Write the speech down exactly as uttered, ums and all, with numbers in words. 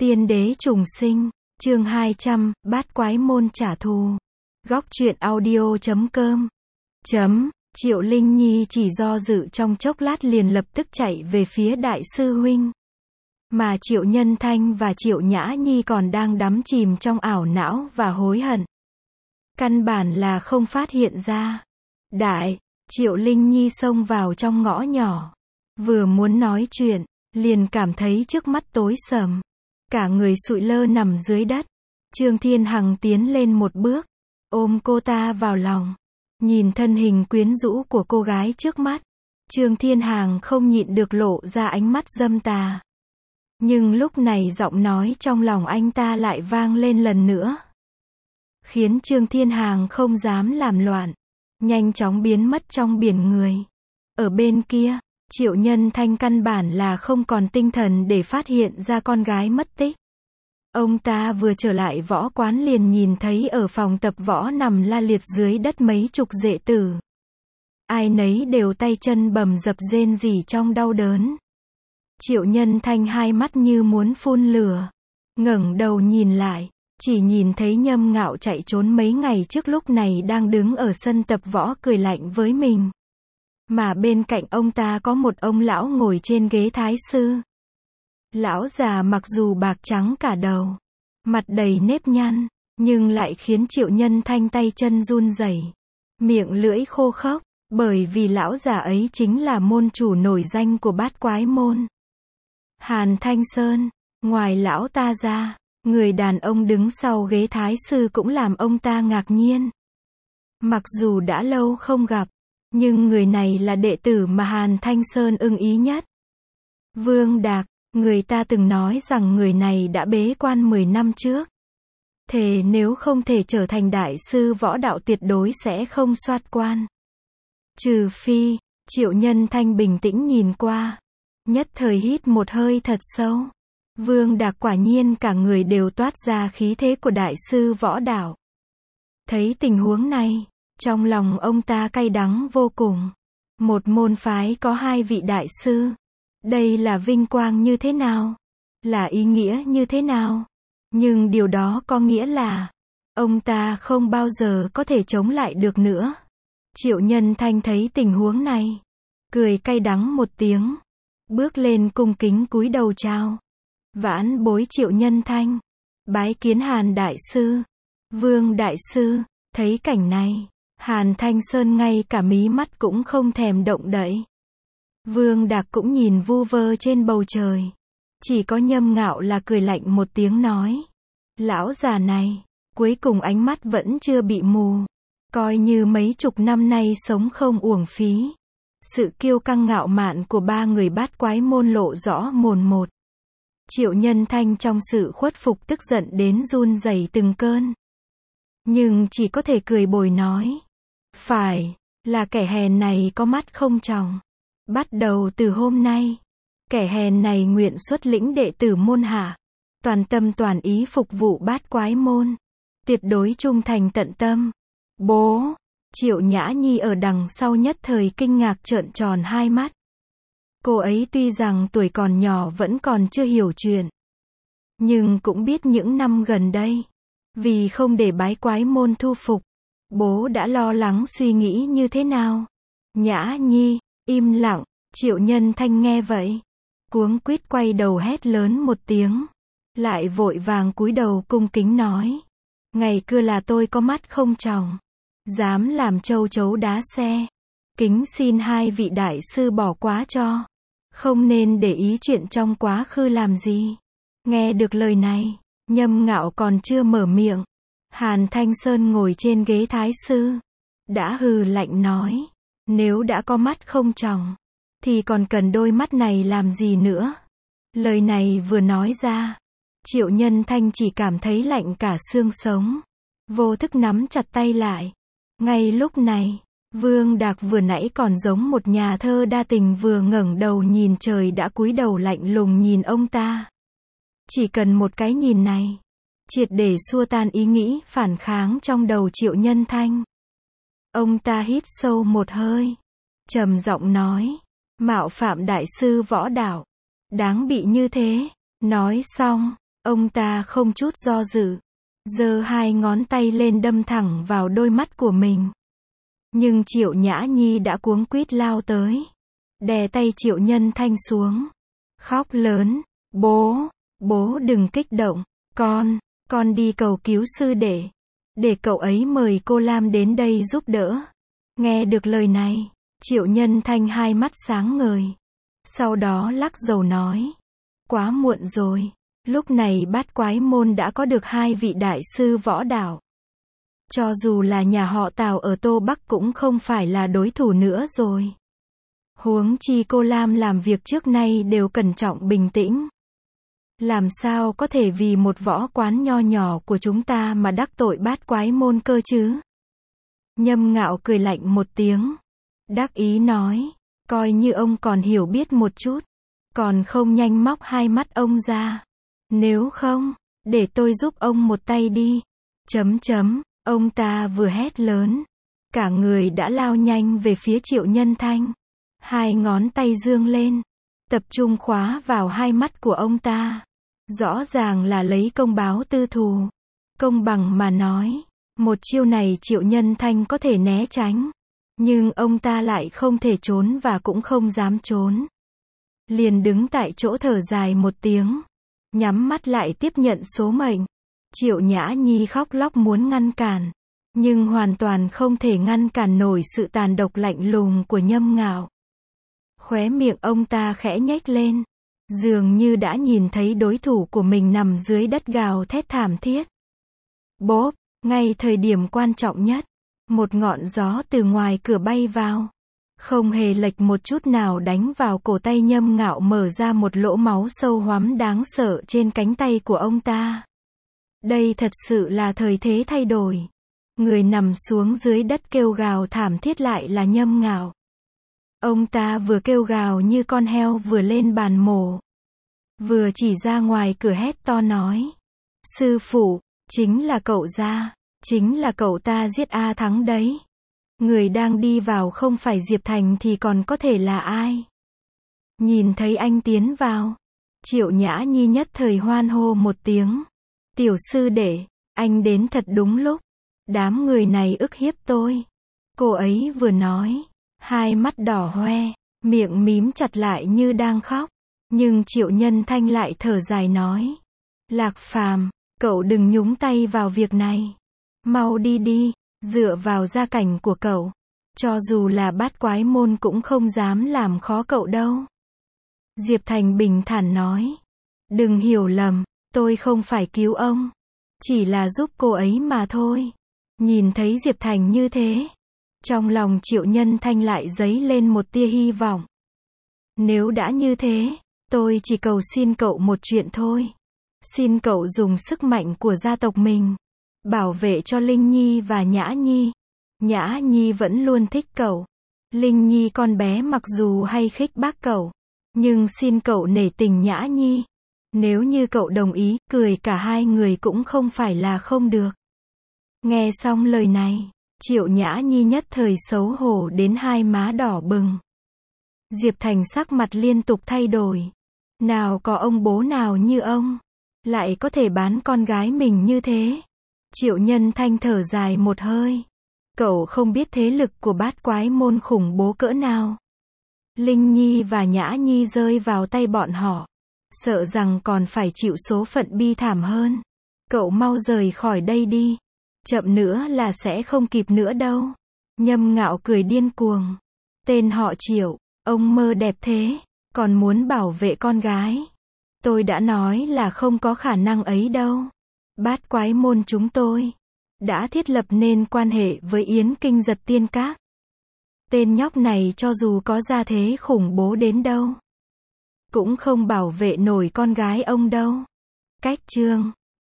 Tiên đế trùng sinh, chương hai trăm, bát quái môn trả thù. Góc truyện audio chấm com. Chấm, Triệu Linh Nhi chỉ do dự trong chốc lát liền lập tức chạy về phía đại sư huynh. Mà Triệu Nhân Thanh và Triệu Nhã Nhi còn đang đắm chìm trong ảo não và hối hận. Căn bản là không phát hiện ra. Đại, Triệu Linh Nhi xông vào trong ngõ nhỏ. Vừa muốn nói chuyện, liền cảm thấy trước mắt tối sầm. Cả người sụi lơ nằm dưới đất. Trương Thiên Hằng tiến lên một bước, ôm cô ta vào lòng. Nhìn thân hình quyến rũ của cô gái trước mắt, Trương Thiên Hằng không nhịn được lộ ra ánh mắt dâm tà. Nhưng lúc này giọng nói trong lòng anh ta lại vang lên lần nữa, khiến Trương Thiên Hằng không dám làm loạn, nhanh chóng biến mất trong biển người. Ở bên kia, Triệu Nhân Thanh căn bản là không còn tinh thần để phát hiện ra con gái mất tích. Ông ta vừa trở lại võ quán liền nhìn thấy ở phòng tập võ nằm la liệt dưới đất mấy chục đệ tử. Ai nấy đều tay chân bầm dập rên rỉ trong đau đớn. Triệu Nhân Thanh hai mắt như muốn phun lửa, ngẩng đầu nhìn lại, chỉ nhìn thấy Nhâm Ngạo chạy trốn mấy ngày trước lúc này đang đứng ở sân tập võ cười lạnh với mình. Mà bên cạnh ông ta có một ông lão ngồi trên ghế thái sư. Lão già mặc dù bạc trắng cả đầu, mặt đầy nếp nhăn, nhưng lại khiến Triệu Nhân Thanh tay chân run rẩy, miệng lưỡi khô khốc, bởi vì lão già ấy chính là môn chủ nổi danh của bát quái môn. Hàn Thanh Sơn. Ngoài lão ta ra, người đàn ông đứng sau ghế thái sư cũng làm ông ta ngạc nhiên. Mặc dù đã lâu không gặp, nhưng người này là đệ tử mà Hàn Thanh Sơn ưng ý nhất. Vương Đạc. Người ta từng nói rằng người này đã bế quan mười năm trước. Thề nếu không thể trở thành đại sư võ đạo tuyệt đối sẽ không soát quan. Trừ phi, Triệu Nhân Thanh bình tĩnh nhìn qua. Nhất thời hít một hơi thật sâu. Vương Đạc quả nhiên cả người đều toát ra khí thế của đại sư võ đạo. Thấy tình huống này, trong lòng ông ta cay đắng vô cùng. Một môn phái có hai vị đại sư. Đây là vinh quang như thế nào? Là ý nghĩa như thế nào? Nhưng điều đó có nghĩa là ông ta không bao giờ có thể chống lại được nữa. Triệu Nhân Thanh thấy tình huống này, cười cay đắng một tiếng, bước lên cung kính cúi đầu chào. Vãn bối Triệu Nhân Thanh, bái kiến Hàn đại sư. Vương đại sư. Thấy cảnh này, Hàn Thanh Sơn ngay cả mí mắt cũng không thèm động đậy. Vương Đạc cũng nhìn vu vơ trên bầu trời. Chỉ có Nhâm Ngạo là cười lạnh một tiếng nói. Lão già này, cuối cùng ánh mắt vẫn chưa bị mù. Coi như mấy chục năm nay sống không uổng phí. Sự kiêu căng ngạo mạn của ba người bát quái môn lộ rõ mồn một. Triệu Nhân Thanh trong sự khuất phục tức giận đến run rẩy từng cơn. Nhưng chỉ có thể cười bồi nói. Phải, là kẻ hèn này có mắt không tròng. Bắt đầu từ hôm nay, kẻ hèn này nguyện xuất lĩnh đệ tử môn hạ, toàn tâm toàn ý phục vụ bát quái môn, tuyệt đối trung thành tận tâm. Bố, Triệu Nhã Nhi ở đằng sau nhất thời kinh ngạc trợn tròn hai mắt. Cô ấy tuy rằng tuổi còn nhỏ vẫn còn chưa hiểu chuyện, nhưng cũng biết những năm gần đây, vì không để bái quái môn thu phục, bố đã lo lắng suy nghĩ như thế nào. Nhã Nhi, im lặng. Triệu Nhân Thanh nghe vậy, cuống quýt quay đầu hét lớn một tiếng, lại vội vàng cúi đầu cung kính nói. Ngày cưa là tôi có mắt không tròng, dám làm châu chấu đá xe. Kính xin hai vị đại sư bỏ quá cho, không nên để ý chuyện trong quá khứ làm gì. Nghe được lời này, Nhâm Ngạo còn chưa mở miệng. Hàn Thanh Sơn ngồi trên ghế thái sư, đã hừ lạnh nói. Nếu đã có mắt không tròng, thì còn cần đôi mắt này làm gì nữa? Lời này vừa nói ra, Triệu Nhân Thanh chỉ cảm thấy lạnh cả xương sống, vô thức nắm chặt tay lại. Ngay lúc này, Vương Đạc vừa nãy còn giống một nhà thơ đa tình vừa ngẩng đầu nhìn trời đã cúi đầu lạnh lùng nhìn ông ta. Chỉ cần một cái nhìn này, triệt để xua tan ý nghĩ phản kháng trong đầu Triệu Nhân Thanh. Ông ta hít sâu một hơi, trầm giọng nói. Mạo phạm đại sư võ đạo, đáng bị như thế. Nói xong, Ông ta không chút do dự, giơ hai ngón tay lên đâm thẳng vào đôi mắt của mình. Nhưng Triệu Nhã Nhi đã cuống quýt lao tới, đè tay Triệu Nhân Thanh xuống, khóc lớn, bố, bố đừng kích động, con, con đi cầu cứu sư đệ, để cậu ấy mời cô Lam đến đây giúp đỡ. Nghe được lời này, Triệu Nhân Thanh hai mắt sáng ngời, sau đó lắc đầu nói, quá muộn rồi, lúc này Bát Quái Môn đã có được hai vị đại sư võ đạo. Cho dù là nhà họ Tào ở Tô Bắc cũng không phải là đối thủ nữa rồi. Huống chi cô Lam làm việc trước nay đều cẩn trọng bình tĩnh. Làm sao có thể vì một võ quán nho nhỏ của chúng ta mà đắc tội Bát Quái Môn cơ chứ? Nhâm Ngạo cười lạnh một tiếng, đắc ý nói, coi như ông còn hiểu biết một chút, còn không nhanh móc hai mắt ông ra. Nếu không, để tôi giúp ông một tay đi. Chấm chấm, ông ta vừa hét lớn, cả người đã lao nhanh về phía Triệu Nhân Thanh. Hai ngón tay dương lên, tập trung khóa vào hai mắt của ông ta. Rõ ràng là lấy công báo tư thù. Công bằng mà nói, một chiêu này Triệu Nhân Thanh có thể né tránh, nhưng ông ta lại không thể trốn và cũng không dám trốn. Liền đứng tại chỗ thở dài một tiếng, nhắm mắt lại tiếp nhận số mệnh. Triệu Nhã Nhi khóc lóc muốn ngăn cản, nhưng hoàn toàn không thể ngăn cản nổi sự tàn độc lạnh lùng của Nhâm Ngạo. Khóe miệng ông ta khẽ nhếch lên, dường như đã nhìn thấy đối thủ của mình nằm dưới đất gào thét thảm thiết. Bốp, ngay thời điểm quan trọng nhất, một ngọn gió từ ngoài cửa bay vào, không hề lệch một chút nào đánh vào cổ tay Nhâm Ngạo, mở ra một lỗ máu sâu hoắm đáng sợ trên cánh tay của ông ta. Đây thật sự là thời thế thay đổi. Người nằm xuống dưới đất kêu gào thảm thiết lại là Nhâm Ngạo. Ông ta vừa kêu gào như con heo vừa lên bàn mổ, vừa chỉ ra ngoài cửa hét to nói, sư phụ, chính là cậu ra, chính là cậu ta giết A Thắng đấy. Người đang đi vào không phải Diệp Thành thì còn có thể là ai? Nhìn thấy anh tiến vào, Triệu Nhã Nhi nhất thời hoan hô một tiếng. Tiểu sư đệ, anh đến thật đúng lúc. Đám người này ức hiếp tôi. Cô ấy vừa nói, hai mắt đỏ hoe, miệng mím chặt lại như đang khóc. Nhưng Triệu Nhân Thanh lại thở dài nói, Lạc Phàm, cậu đừng nhúng tay vào việc này. Mau đi đi, dựa vào gia cảnh của cậu, cho dù là Bát Quái Môn cũng không dám làm khó cậu đâu. Diệp Thành bình thản nói, đừng hiểu lầm, tôi không phải cứu ông, chỉ là giúp cô ấy mà thôi. Nhìn thấy Diệp Thành như thế, trong lòng Triệu Nhân Thanh lại dấy lên một tia hy vọng. Nếu đã như thế, tôi chỉ cầu xin cậu một chuyện thôi. Xin cậu dùng sức mạnh của gia tộc mình, bảo vệ cho Linh Nhi và Nhã Nhi. Nhã Nhi vẫn luôn thích cậu. Linh Nhi con bé mặc dù hay khích bác cậu, nhưng xin cậu nể tình Nhã Nhi. Nếu như cậu đồng ý, cười cả hai người cũng không phải là không được. Nghe xong lời này, Triệu Nhã Nhi nhất thời xấu hổ đến hai má đỏ bừng. Diệp Thành sắc mặt liên tục thay đổi. Nào có ông bố nào như ông, lại có thể bán con gái mình như thế. Triệu Nhân Thanh thở dài một hơi. Cậu không biết thế lực của Bát Quái Môn khủng bố cỡ nào. Linh Nhi và Nhã Nhi rơi vào tay bọn họ, sợ rằng còn phải chịu số phận bi thảm hơn. Cậu mau rời khỏi đây đi. Chậm nữa là sẽ không kịp nữa đâu. Nhâm Ngạo cười điên cuồng. Tên họ Triệu, ông mơ đẹp thế, còn muốn bảo vệ con gái. Tôi đã nói là không có khả năng ấy đâu. Bát Quái Môn chúng tôi đã thiết lập nên quan hệ với Yến Kinh Giật Tiên Các. Tên nhóc này cho dù có gia thế khủng bố đến đâu, cũng không bảo vệ nổi con gái ông đâu. Cách chương